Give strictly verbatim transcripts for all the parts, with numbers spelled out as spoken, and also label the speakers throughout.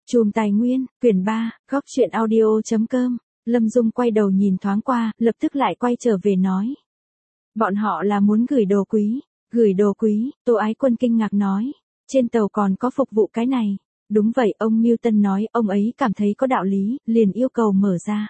Speaker 1: Chùm Tài Nguyên, quyển ba, góc truyện audio.com. Lâm Dung quay đầu nhìn thoáng qua, lập tức lại quay trở về nói. Bọn họ là muốn gửi đồ quý. Gửi đồ quý, Tô Ái Quân kinh ngạc nói. Trên tàu còn có phục vụ cái này. Đúng vậy, ông Milton nói, ông ấy cảm thấy có đạo lý, liền yêu cầu mở ra.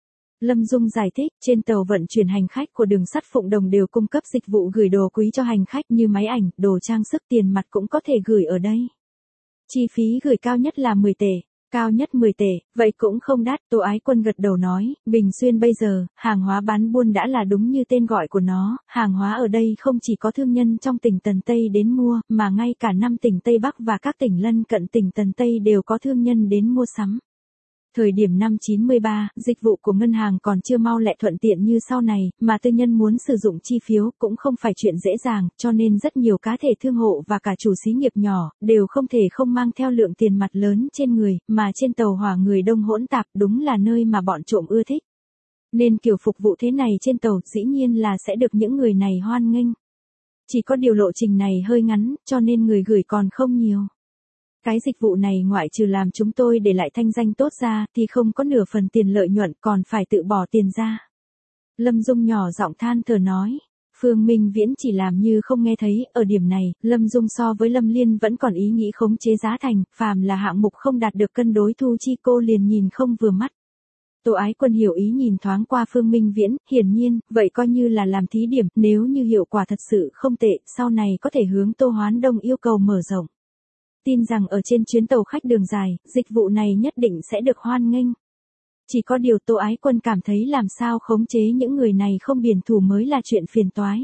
Speaker 1: Lâm Dung giải thích, trên tàu vận chuyển hành khách của đường sắt Phụng Đồng đều cung cấp dịch vụ gửi đồ quý cho hành khách như máy ảnh, đồ trang sức, tiền mặt cũng có thể gửi ở đây. Chi phí gửi cao nhất là mười tệ, cao nhất mười tệ, vậy cũng không đắt. Tô Ái Quân gật đầu nói, Bình Xuyên bây giờ, hàng hóa bán buôn đã là đúng như tên gọi của nó, hàng hóa ở đây không chỉ có thương nhân trong tỉnh Tần Tây đến mua, mà ngay cả năm tỉnh Tây Bắc và các tỉnh lân cận tỉnh Tần Tây đều có thương nhân đến mua sắm. Thời điểm năm chín mươi ba, dịch vụ của ngân hàng còn chưa mau lẹ thuận tiện như sau này, mà tư nhân muốn sử dụng chi phiếu cũng không phải chuyện dễ dàng, cho nên rất nhiều cá thể thương hộ và cả chủ xí nghiệp nhỏ, đều không thể không mang theo lượng tiền mặt lớn trên người, mà trên tàu hỏa người đông hỗn tạp đúng là nơi mà bọn trộm ưa thích. Nên kiểu phục vụ thế này trên tàu dĩ nhiên là sẽ được những người này hoan nghênh. Chỉ có điều lộ trình này hơi ngắn, cho nên người gửi còn không nhiều. Cái dịch vụ này ngoại trừ làm chúng tôi để lại thanh danh tốt ra, thì không có nửa phần tiền lợi nhuận, còn phải tự bỏ tiền ra. Lâm Dung nhỏ giọng than thở nói. Phương Minh Viễn chỉ làm như không nghe thấy, ở điểm này, Lâm Dung so với Lâm Liên vẫn còn ý nghĩ khống chế giá thành, phàm là hạng mục không đạt được cân đối thu chi cô liền nhìn không vừa mắt. Tô Ái Quân hiểu ý nhìn thoáng qua Phương Minh Viễn, hiển nhiên, vậy coi như là làm thí điểm, nếu như hiệu quả thật sự không tệ, sau này có thể hướng Tô Hoán Đông yêu cầu mở rộng. Tin rằng ở trên chuyến tàu khách đường dài, dịch vụ này nhất định sẽ được hoan nghênh. Chỉ có điều Tô Ái Quân cảm thấy làm sao khống chế những người này không biển thủ mới là chuyện phiền toái.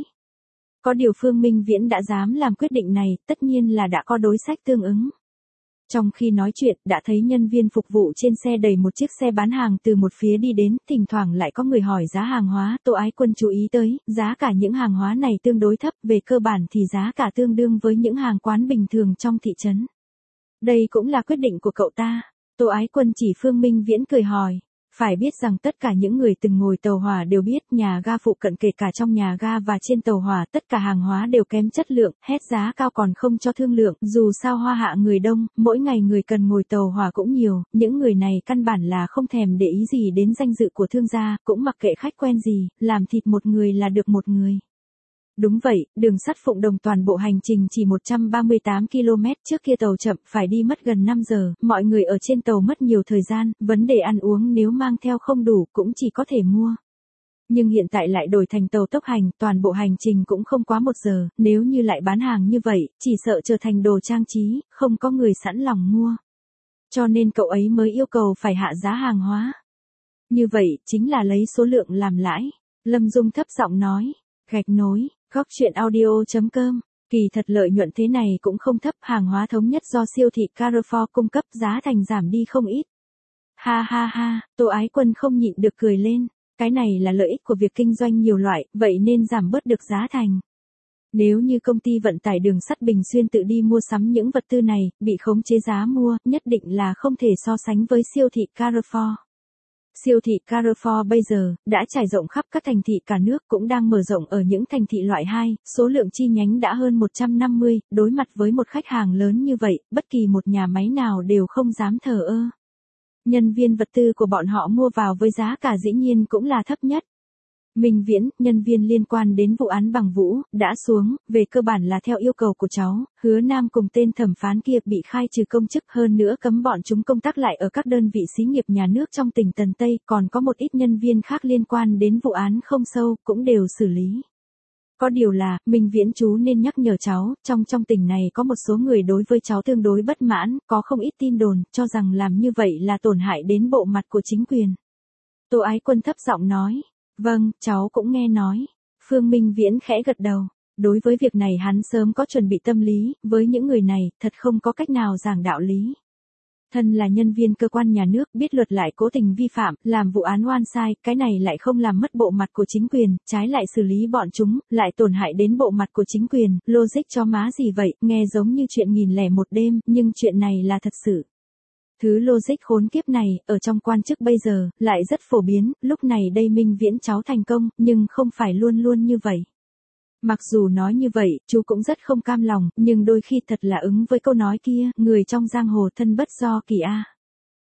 Speaker 1: Có điều Phương Minh Viễn đã dám làm quyết định này, tất nhiên là đã có đối sách tương ứng. Trong khi nói chuyện, đã thấy nhân viên phục vụ trên xe đẩy một chiếc xe bán hàng từ một phía đi đến, thỉnh thoảng lại có người hỏi giá hàng hóa. Tô Ái Quân chú ý tới, giá cả những hàng hóa này tương đối thấp, về cơ bản thì giá cả tương đương với những hàng quán bình thường trong thị trấn. Đây cũng là quyết định của cậu ta. Tô Ái Quân chỉ Phương Minh Viễn cười hỏi. Phải biết rằng tất cả những người từng ngồi tàu hỏa đều biết nhà ga phụ cận kể cả trong nhà ga và trên tàu hỏa tất cả hàng hóa đều kém chất lượng, hét giá cao còn không cho thương lượng, dù sao hoa hạ người đông, mỗi ngày người cần ngồi tàu hỏa cũng nhiều, những người này căn bản là không thèm để ý gì đến danh dự của thương gia, cũng mặc kệ khách quen gì, làm thịt một người là được một người. Đúng vậy, đường sắt Phụng Đồng toàn bộ hành trình chỉ một trăm ba mươi tám ki lô mét, trước kia tàu chậm phải đi mất gần năm giờ, mọi người ở trên tàu mất nhiều thời gian, vấn đề ăn uống nếu mang theo không đủ cũng chỉ có thể mua. Nhưng hiện tại lại đổi thành tàu tốc hành, toàn bộ hành trình cũng không quá một giờ, nếu như lại bán hàng như vậy, chỉ sợ trở thành đồ trang trí, không có người sẵn lòng mua. Cho nên cậu ấy mới yêu cầu phải hạ giá hàng hóa. Như vậy, chính là lấy số lượng làm lãi. Lâm Dung thấp giọng nói, gạch nối. Góc truyện audio.com. Kỳ thật lợi nhuận thế này cũng không thấp, hàng hóa thống nhất do siêu thị Carrefour cung cấp giá thành giảm đi không ít. Ha ha ha, Tô Ái Quân không nhịn được cười lên, cái này là lợi ích của việc kinh doanh nhiều loại, vậy nên giảm bớt được giá thành. Nếu như công ty vận tải đường sắt Bình Xuyên tự đi mua sắm những vật tư này, bị khống chế giá mua, nhất định là không thể so sánh với siêu thị Carrefour. Siêu thị Carrefour bây giờ, đã trải rộng khắp các thành thị cả nước, cũng đang mở rộng ở những thành thị loại hai, số lượng chi nhánh đã hơn một trăm năm mươi, đối mặt với một khách hàng lớn như vậy, bất kỳ một nhà máy nào đều không dám thờ ơ. Nhân viên vật tư của bọn họ mua vào với giá cả dĩ nhiên cũng là thấp nhất. Minh Viễn, nhân viên liên quan đến vụ án Bằng Vũ, đã xuống, về cơ bản là theo yêu cầu của cháu, Hứa Nam cùng tên thẩm phán kia bị khai trừ công chức, hơn nữa cấm bọn chúng công tác lại ở các đơn vị xí nghiệp nhà nước trong tỉnh Tần Tây, còn có một ít nhân viên khác liên quan đến vụ án không sâu, cũng đều xử lý. Có điều là, Minh Viễn chú nên nhắc nhở cháu, trong trong tỉnh này có một số người đối với cháu tương đối bất mãn, có không ít tin đồn, cho rằng làm như vậy là tổn hại đến bộ mặt của chính quyền. Tô Ái Quân thấp giọng nói. Vâng, cháu cũng nghe nói. Phương Minh Viễn khẽ gật đầu. Đối với việc này hắn sớm có chuẩn bị tâm lý, với những người này, thật không có cách nào giảng đạo lý. Thân là nhân viên cơ quan nhà nước, biết luật lại cố tình vi phạm, làm vụ án oan sai, cái này lại không làm mất bộ mặt của chính quyền, trái lại xử lý bọn chúng, lại tổn hại đến bộ mặt của chính quyền, logic cho má gì vậy, nghe giống như chuyện nghìn lẻ một đêm, nhưng chuyện này là thật sự. Thứ logic khốn kiếp này, ở trong quan chức bây giờ, lại rất phổ biến, lúc này đây Minh Viễn cháu thành công, nhưng không phải luôn luôn như vậy. Mặc dù nói như vậy, chú cũng rất không cam lòng, nhưng đôi khi thật là ứng với câu nói kia, người trong giang hồ thân bất do kỳ a.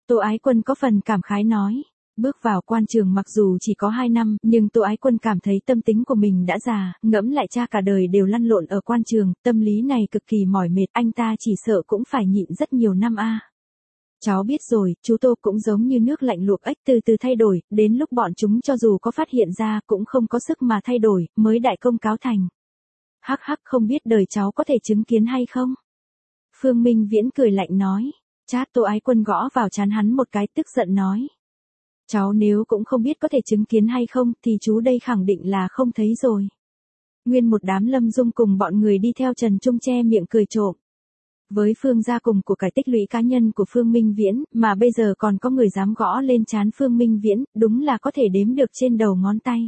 Speaker 1: Tô Ái Quân có phần cảm khái nói. Bước vào quan trường mặc dù chỉ có hai năm, nhưng Tô Ái Quân cảm thấy tâm tính của mình đã già, ngẫm lại cha cả đời đều lăn lộn ở quan trường, tâm lý này cực kỳ mỏi mệt, anh ta chỉ sợ cũng phải nhịn rất nhiều năm a. Cháu biết rồi, chú Tô cũng giống như nước lạnh luộc ếch từ từ thay đổi, đến lúc bọn chúng cho dù có phát hiện ra cũng không có sức mà thay đổi, mới đại công cáo thành. Hắc hắc, không biết đời cháu có thể chứng kiến hay không? Phương Minh Viễn cười lạnh nói. Chát, Tô Ái Quân gõ vào trán hắn một cái, tức giận nói. Cháu nếu cũng không biết có thể chứng kiến hay không, thì chú đây khẳng định là không thấy rồi. Nguyên một đám Lâm Dung cùng bọn người đi theo Trần Trung che miệng cười trộm. Với Phương gia cùng của cải tích lũy cá nhân của Phương Minh Viễn, mà bây giờ còn có người dám gõ lên trán Phương Minh Viễn, đúng là có thể đếm được trên đầu ngón tay.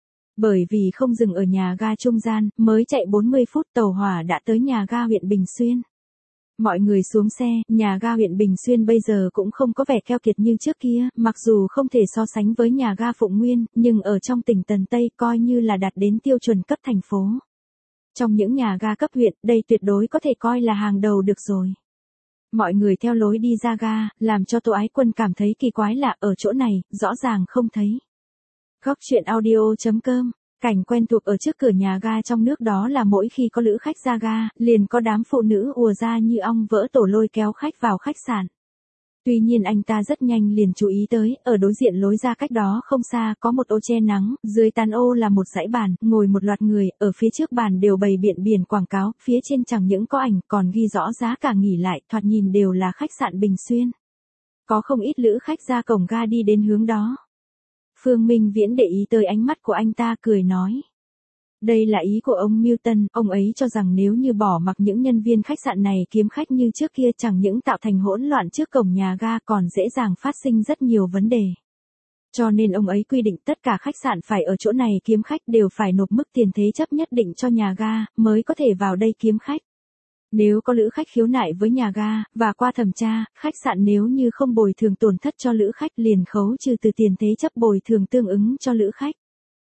Speaker 1: Bởi vì không dừng ở nhà ga trung gian, mới chạy bốn mươi phút tàu hỏa đã tới nhà ga huyện Bình Xuyên. Mọi người xuống xe, nhà ga huyện Bình Xuyên bây giờ cũng không có vẻ keo kiệt như trước kia, mặc dù không thể so sánh với nhà ga Phụng Nguyên, nhưng ở trong tỉnh Tần Tây coi như là đạt đến tiêu chuẩn cấp thành phố. Trong những nhà ga cấp huyện, đây tuyệt đối có thể coi là hàng đầu được rồi. Mọi người theo lối đi ra ga, làm cho Tô Ái Quân cảm thấy kỳ quái lạ, ở chỗ này, rõ ràng không thấy. Góc truyện audio chấm com. Cảnh quen thuộc ở trước cửa nhà ga trong nước đó là mỗi khi có lữ khách ra ga, liền có đám phụ nữ ùa ra như ong vỡ tổ lôi kéo khách vào khách sạn. Tuy nhiên anh ta rất nhanh liền chú ý tới, ở đối diện lối ra cách đó không xa có một ô che nắng, dưới tán ô là một dãy bàn, ngồi một loạt người, ở phía trước bàn đều bày biện biển quảng cáo, phía trên chẳng những có ảnh còn ghi rõ giá cả nghỉ lại, thoạt nhìn đều là khách sạn Bình Xuyên. Có không ít lữ khách ra cổng ga đi đến hướng đó. Phương Minh Viễn để ý tới ánh mắt của anh ta, cười nói. Đây là ý của ông Milton, ông ấy cho rằng nếu như bỏ mặc những nhân viên khách sạn này kiếm khách như trước kia chẳng những tạo thành hỗn loạn trước cổng nhà ga còn dễ dàng phát sinh rất nhiều vấn đề. Cho nên ông ấy quy định tất cả khách sạn phải ở chỗ này kiếm khách đều phải nộp mức tiền thế chấp nhất định cho nhà ga, mới có thể vào đây kiếm khách. Nếu có lữ khách khiếu nại với nhà ga, và qua thẩm tra, khách sạn nếu như không bồi thường tổn thất cho lữ khách liền khấu trừ từ tiền thế chấp bồi thường tương ứng cho lữ khách.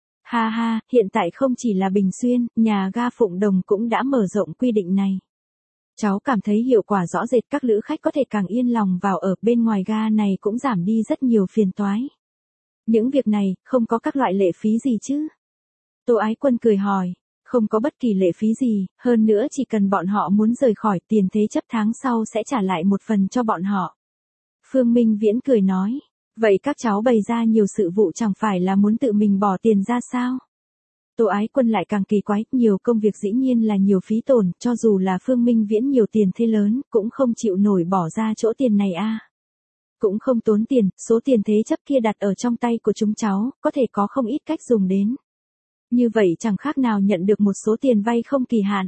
Speaker 1: Ha ha, hiện tại không chỉ là Bình Xuyên, nhà ga Phụng Đồng cũng đã mở rộng quy định này. Cháu cảm thấy hiệu quả rõ rệt, các lữ khách có thể càng yên lòng vào ở, bên ngoài ga này cũng giảm đi rất nhiều phiền toái. Những việc này, không có các loại lệ phí gì chứ? Tô Ái Quân cười hỏi. Không có bất kỳ lệ phí gì, hơn nữa chỉ cần bọn họ muốn rời khỏi, tiền thế chấp tháng sau sẽ trả lại một phần cho bọn họ. Phương Minh Viễn cười nói, vậy các cháu bày ra nhiều sự vụ chẳng phải là muốn tự mình bỏ tiền ra sao? Tô Ái Quân lại càng kỳ quái, nhiều công việc dĩ nhiên là nhiều phí tổn, cho dù là Phương Minh Viễn nhiều tiền thế lớn, cũng không chịu nổi bỏ ra chỗ tiền này a. À. Cũng không tốn tiền, số tiền thế chấp kia đặt ở trong tay của chúng cháu, có thể có không ít cách dùng đến. Như vậy chẳng khác nào nhận được một số tiền vay không kỳ hạn.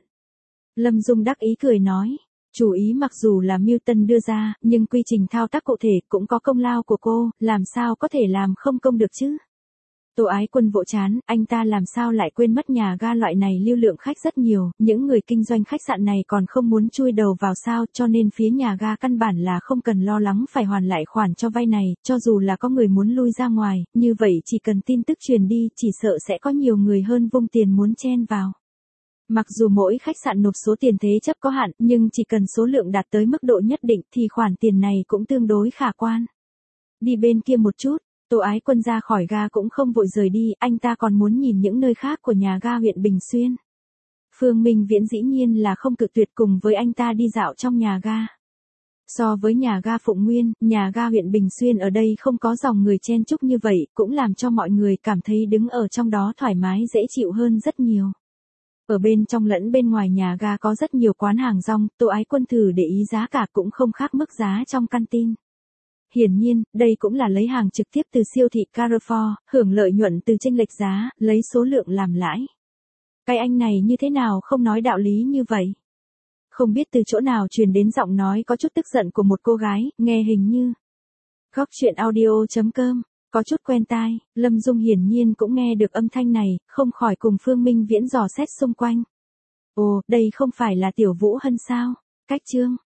Speaker 1: Lâm Dung đắc ý cười nói, chủ ý mặc dù là Milton đưa ra, nhưng quy trình thao tác cụ thể cũng có công lao của cô, làm sao có thể làm không công được chứ? Tô Ái Quân vỗ chán, anh ta làm sao lại quên mất nhà ga loại này lưu lượng khách rất nhiều, những người kinh doanh khách sạn này còn không muốn chui đầu vào sao, cho nên phía nhà ga căn bản là không cần lo lắng phải hoàn lại khoản cho vay này, cho dù là có người muốn lui ra ngoài, như vậy chỉ cần tin tức truyền đi, chỉ sợ sẽ có nhiều người hơn vung tiền muốn chen vào. Mặc dù mỗi khách sạn nộp số tiền thế chấp có hạn, nhưng chỉ cần số lượng đạt tới mức độ nhất định thì khoản tiền này cũng tương đối khả quan. Đi bên kia một chút. Tô Ái Quân ra khỏi ga cũng không vội rời đi, anh ta còn muốn nhìn những nơi khác của nhà ga huyện Bình Xuyên. Phương Minh Viễn dĩ nhiên là không cự tuyệt cùng với anh ta đi dạo trong nhà ga. So với nhà ga Phụng Nguyên, nhà ga huyện Bình Xuyên ở đây không có dòng người chen chúc như vậy, cũng làm cho mọi người cảm thấy đứng ở trong đó thoải mái dễ chịu hơn rất nhiều. Ở bên trong lẫn bên ngoài nhà ga có rất nhiều quán hàng rong, Tô Ái Quân thử để ý giá cả cũng không khác mức giá trong canteen. Hiển nhiên, đây cũng là lấy hàng trực tiếp từ siêu thị Carrefour, hưởng lợi nhuận từ chênh lệch giá, lấy số lượng làm lãi. Cái anh này như thế nào không nói đạo lý như vậy? Không biết từ chỗ nào truyền đến giọng nói có chút tức giận của một cô gái, nghe hình như. Góc truyện audio chấm com, có chút quen tai, Lâm Dung hiển nhiên cũng nghe được âm thanh này, không khỏi cùng Phương Minh Viễn dò xét xung quanh. Ồ, đây không phải là Tiểu Vũ Hân sao? Cách chương.